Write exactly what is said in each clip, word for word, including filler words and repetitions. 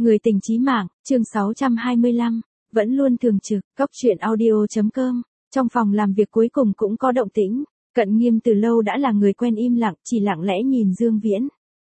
Người tình chí mạng, chương sáu trăm hai mươi lăm, vẫn luôn thường trực, Cóc truyện audio.com. Trong phòng làm việc cuối cùng cũng có động tĩnh, Cận Nghiêm từ lâu đã là người quen im lặng, chỉ lặng lẽ nhìn Dương Viễn.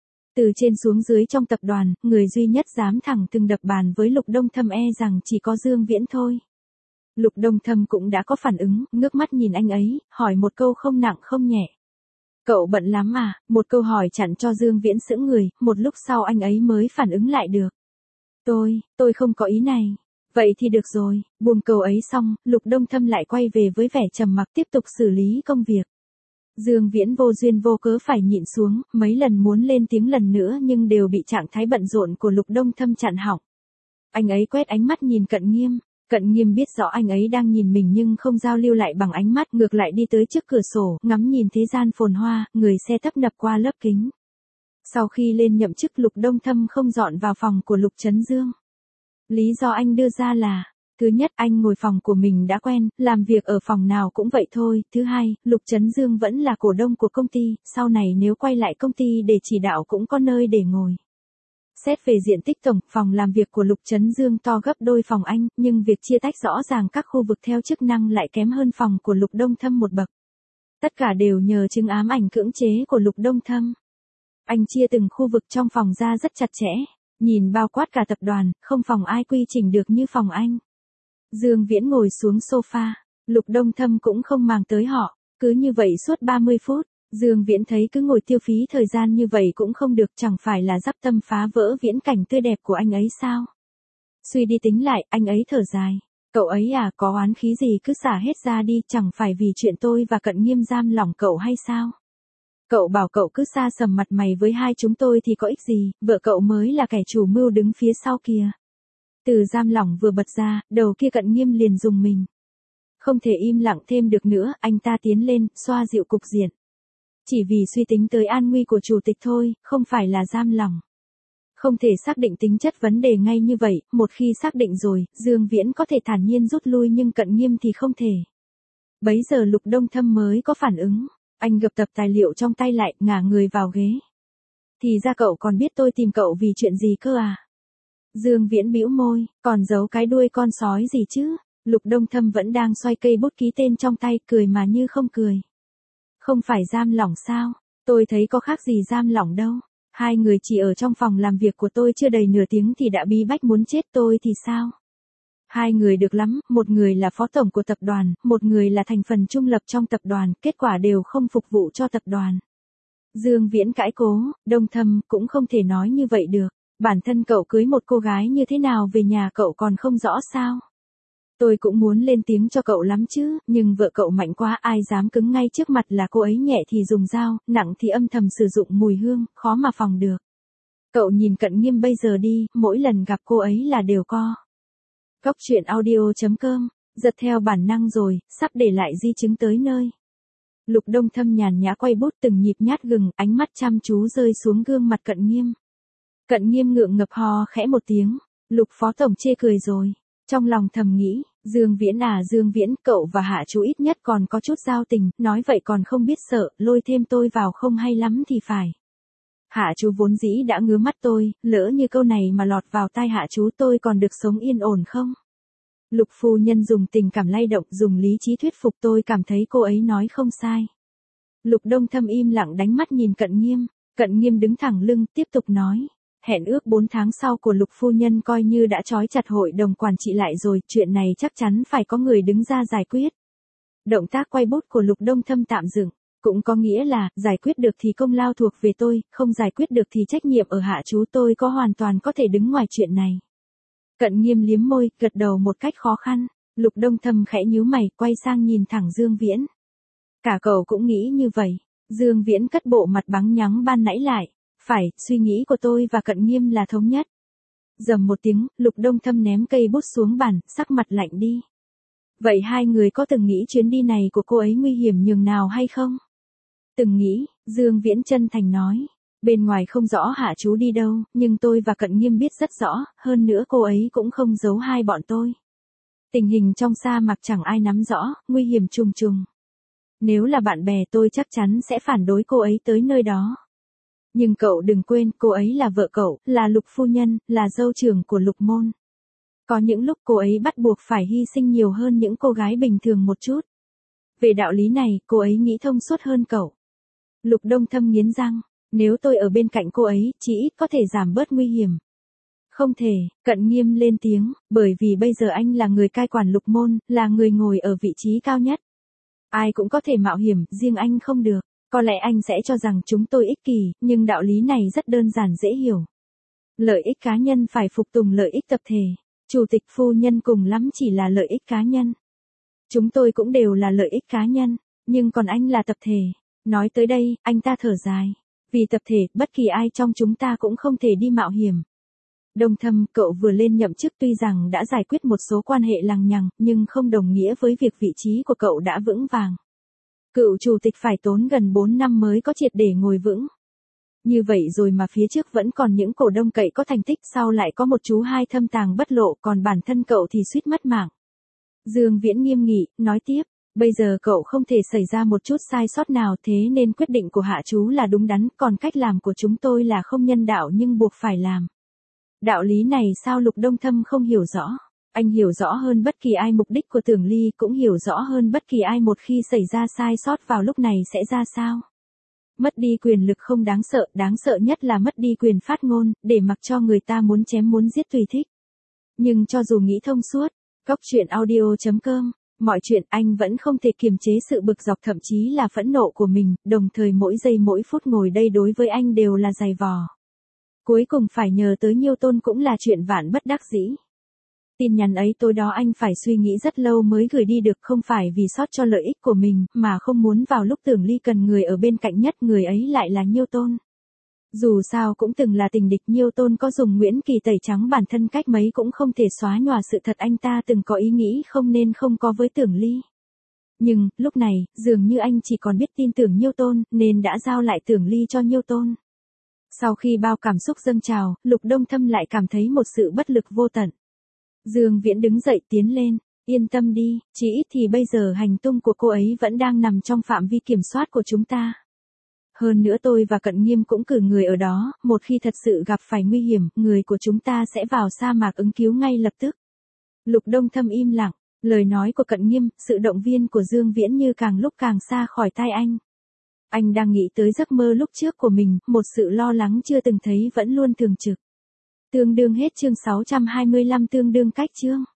Từ trên xuống dưới trong tập đoàn, người duy nhất dám thẳng thừng đập bàn với Lục Đông Thâm e rằng chỉ có Dương Viễn thôi. Lục Đông Thâm cũng đã có phản ứng, ngước mắt nhìn anh ấy, hỏi một câu không nặng không nhẹ. Cậu bận lắm à? Một câu hỏi chặn cho Dương Viễn sững người, một lúc sau anh ấy mới phản ứng lại được. Tôi, tôi không có ý này. Vậy thì được rồi, buông câu ấy xong, Lục Đông Thâm lại quay về với vẻ trầm mặc tiếp tục xử lý công việc. Dương Viễn vô duyên vô cớ phải nhịn xuống, mấy lần muốn lên tiếng lần nữa nhưng đều bị trạng thái bận rộn của Lục Đông Thâm chặn họng. Anh ấy quét ánh mắt nhìn Cận Nghiêm. Cận Nghiêm biết rõ anh ấy đang nhìn mình nhưng không giao lưu lại bằng ánh mắt, ngược lại đi tới trước cửa sổ, ngắm nhìn thế gian phồn hoa, người xe tấp nập qua lớp kính. Sau khi lên nhậm chức, Lục Đông Thâm không dọn vào phòng của Lục Chấn Dương. Lý do anh đưa ra là, thứ nhất, anh ngồi phòng của mình đã quen, làm việc ở phòng nào cũng vậy thôi. Thứ hai, Lục Chấn Dương vẫn là cổ đông của công ty, sau này nếu quay lại công ty để chỉ đạo cũng có nơi để ngồi. Xét về diện tích tổng, phòng làm việc của Lục Chấn Dương to gấp đôi phòng anh, nhưng việc chia tách rõ ràng các khu vực theo chức năng lại kém hơn phòng của Lục Đông Thâm một bậc. Tất cả đều nhờ chứng ám ảnh cưỡng chế của Lục Đông Thâm. Anh chia từng khu vực trong phòng ra rất chặt chẽ, nhìn bao quát cả tập đoàn, không phòng ai quy trình được như phòng anh. Dương Viễn ngồi xuống sofa, Lục Đông Thâm cũng không màng tới họ, cứ như vậy suốt ba mươi phút. Dương Viễn thấy cứ ngồi tiêu phí thời gian như vậy cũng không được, chẳng phải là dắp tâm phá vỡ viễn cảnh tươi đẹp của anh ấy sao? Suy đi tính lại, anh ấy thở dài. Cậu ấy à, có oán khí gì cứ xả hết ra đi, chẳng phải vì chuyện tôi và Cận Nghiêm giam lỏng cậu hay sao? Cậu bảo cậu cứ xa sầm mặt mày với hai chúng tôi thì có ích gì, vợ cậu mới là kẻ chủ mưu đứng phía sau kìa. Từ giam lỏng vừa bật ra, đầu kia Cận Nghiêm liền rùng mình. Không thể im lặng thêm được nữa, anh ta tiến lên, xoa dịu cục diện. Chỉ vì suy tính tới an nguy của chủ tịch thôi, không phải là giam lỏng. Không thể xác định tính chất vấn đề ngay như vậy, một khi xác định rồi, Dương Viễn có thể thản nhiên rút lui nhưng Cận Nghiêm thì không thể. Bấy giờ Lục Đông Thâm mới có phản ứng, anh gập tập tài liệu trong tay lại, ngả người vào ghế. Thì ra cậu còn biết tôi tìm cậu vì chuyện gì cơ à? Dương Viễn bĩu môi, còn giấu cái đuôi con sói gì chứ? Lục Đông Thâm vẫn đang xoay cây bút ký tên trong tay, cười mà như không cười. Không phải giam lỏng sao? Tôi thấy có khác gì giam lỏng đâu. Hai người chỉ ở trong phòng làm việc của tôi chưa đầy nửa tiếng thì đã bí bách muốn chết tôi thì sao? Hai người được lắm, một người là phó tổng của tập đoàn, một người là thành phần trung lập trong tập đoàn, kết quả đều không phục vụ cho tập đoàn. Dương Viễn cãi cố, Đông Thâm cũng không thể nói như vậy được. Bản thân cậu cưới một cô gái như thế nào về nhà cậu còn không rõ sao? Tôi cũng muốn lên tiếng cho cậu lắm chứ, nhưng vợ cậu mạnh quá, ai dám cứng ngay trước mặt là cô ấy, nhẹ thì dùng dao, nặng thì âm thầm sử dụng mùi hương, khó mà phòng được. Cậu nhìn Cận Nghiêm bây giờ đi, mỗi lần gặp cô ấy là đều co. Cóc truyện audio.com, giật theo bản năng rồi, sắp để lại di chứng tới nơi. Lục Đông Thâm nhàn nhã quay bút từng nhịp nhát gừng, ánh mắt chăm chú rơi xuống gương mặt Cận Nghiêm. Cận Nghiêm ngượng ngập ho khẽ một tiếng, Lục phó tổng chê cười rồi. Trong lòng thầm nghĩ, Dương Viễn à Dương Viễn, cậu và Hạ chú ít nhất còn có chút giao tình, nói vậy còn không biết sợ, lôi thêm tôi vào không hay lắm thì phải. Hạ chú vốn dĩ đã ngứa mắt tôi, lỡ như câu này mà lọt vào tai Hạ chú tôi còn được sống yên ổn không? Lục phu nhân dùng tình cảm lay động, dùng lý trí thuyết phục tôi, cảm thấy cô ấy nói không sai. Lục Đông Thâm im lặng đánh mắt nhìn Cận Nghiêm, Cận Nghiêm đứng thẳng lưng, tiếp tục nói. Hẹn ước bốn tháng sau của Lục phu nhân coi như đã trói chặt hội đồng quản trị lại rồi, chuyện này chắc chắn phải có người đứng ra giải quyết. Động tác quay bút của Lục Đông Thâm tạm dừng, cũng có nghĩa là, giải quyết được thì công lao thuộc về tôi, không giải quyết được thì trách nhiệm ở Hạ chú tôi có hoàn toàn có thể đứng ngoài chuyện này. Cận Nghiêm liếm môi, gật đầu một cách khó khăn, Lục Đông Thâm khẽ nhíu mày, quay sang nhìn thẳng Dương Viễn. Cả cậu cũng nghĩ như vậy, Dương Viễn cất bộ mặt bắn nhắng ban nãy lại. Phải, suy nghĩ của tôi và Cận Nghiêm là thống nhất. Dầm một tiếng, Lục Đông Thâm ném cây bút xuống bàn, sắc mặt lạnh đi. Vậy hai người có từng nghĩ chuyến đi này của cô ấy nguy hiểm nhường nào hay không? Từng nghĩ, Dương Viễn chân thành nói. Bên ngoài không rõ Hạ chú đi đâu, nhưng tôi và Cận Nghiêm biết rất rõ, hơn nữa cô ấy cũng không giấu hai bọn tôi. Tình hình trong sa mạc chẳng ai nắm rõ, nguy hiểm trùng trùng. Nếu là bạn bè tôi chắc chắn sẽ phản đối cô ấy tới nơi đó. Nhưng cậu đừng quên, cô ấy là vợ cậu, là Lục phu nhân, là dâu trưởng của Lục môn. Có những lúc cô ấy bắt buộc phải hy sinh nhiều hơn những cô gái bình thường một chút. Về đạo lý này, cô ấy nghĩ thông suốt hơn cậu. Lục Đông Thâm nghiến răng, nếu tôi ở bên cạnh cô ấy, chỉ ít có thể giảm bớt nguy hiểm. Không thể, Cận Nghiêm lên tiếng, bởi vì bây giờ anh là người cai quản Lục môn, là người ngồi ở vị trí cao nhất. Ai cũng có thể mạo hiểm, riêng anh không được. Có lẽ anh sẽ cho rằng chúng tôi ích kỷ, nhưng đạo lý này rất đơn giản dễ hiểu. Lợi ích cá nhân phải phục tùng lợi ích tập thể. Chủ tịch phu nhân cùng lắm chỉ là lợi ích cá nhân. Chúng tôi cũng đều là lợi ích cá nhân, nhưng còn anh là tập thể. Nói tới đây, anh ta thở dài. Vì tập thể, bất kỳ ai trong chúng ta cũng không thể đi mạo hiểm. Đông Thâm, cậu vừa lên nhậm chức tuy rằng đã giải quyết một số quan hệ lằng nhằng, nhưng không đồng nghĩa với việc vị trí của cậu đã vững vàng. Cựu chủ tịch phải tốn gần bốn năm mới có triệt để ngồi vững. Như vậy rồi mà phía trước vẫn còn những cổ đông cậy có thành tích, sau lại có một chú hai thâm tàng bất lộ, còn bản thân cậu thì suýt mất mạng. Dương Viễn nghiêm nghị, nói tiếp, bây giờ cậu không thể xảy ra một chút sai sót nào, thế nên quyết định của hạ chú là đúng đắn, còn cách làm của chúng tôi là không nhân đạo nhưng buộc phải làm. Đạo lý này sao Lục Đông Thâm không hiểu rõ? Anh hiểu rõ hơn bất kỳ ai mục đích của Tưởng Ly, cũng hiểu rõ hơn bất kỳ ai một khi xảy ra sai sót vào lúc này sẽ ra sao. Mất đi quyền lực không đáng sợ, đáng sợ nhất là mất đi quyền phát ngôn, để mặc cho người ta muốn chém muốn giết tùy thích. Nhưng cho dù nghĩ thông suốt, Cóc truyện audio chấm com, mọi chuyện anh vẫn không thể kiềm chế sự bực dọc thậm chí là phẫn nộ của mình, đồng thời mỗi giây mỗi phút ngồi đây đối với anh đều là dày vò. Cuối cùng phải nhờ tới Nhiêu Tôn cũng là chuyện vạn bất đắc dĩ. Tin nhắn ấy tối đó anh phải suy nghĩ rất lâu mới gửi đi được, không phải vì sót cho lợi ích của mình, mà không muốn vào lúc Tưởng Ly cần người ở bên cạnh nhất, người ấy lại là Nhiêu Tôn. Dù sao cũng từng là tình địch, Nhiêu Tôn có dùng Nguyễn Kỳ tẩy trắng bản thân cách mấy cũng không thể xóa nhòa sự thật anh ta từng có ý nghĩ không nên không có với Tưởng Ly. Nhưng, lúc này, dường như anh chỉ còn biết tin tưởng Nhiêu Tôn, nên đã giao lại Tưởng Ly cho Nhiêu Tôn. Sau khi bao cảm xúc dâng trào, Lục Đông Thâm lại cảm thấy một sự bất lực vô tận. Dương Viễn đứng dậy tiến lên, yên tâm đi, chỉ ít thì bây giờ hành tung của cô ấy vẫn đang nằm trong phạm vi kiểm soát của chúng ta. Hơn nữa tôi và Cận Nghiêm cũng cử người ở đó, một khi thật sự gặp phải nguy hiểm, người của chúng ta sẽ vào sa mạc ứng cứu ngay lập tức. Lục Đông Thâm im lặng, lời nói của Cận Nghiêm, sự động viên của Dương Viễn như càng lúc càng xa khỏi tai anh. Anh đang nghĩ tới giấc mơ lúc trước của mình, một sự lo lắng chưa từng thấy vẫn luôn thường trực. Tương đương hết chương sáu trăm hai mươi lăm, tương đương cách chương.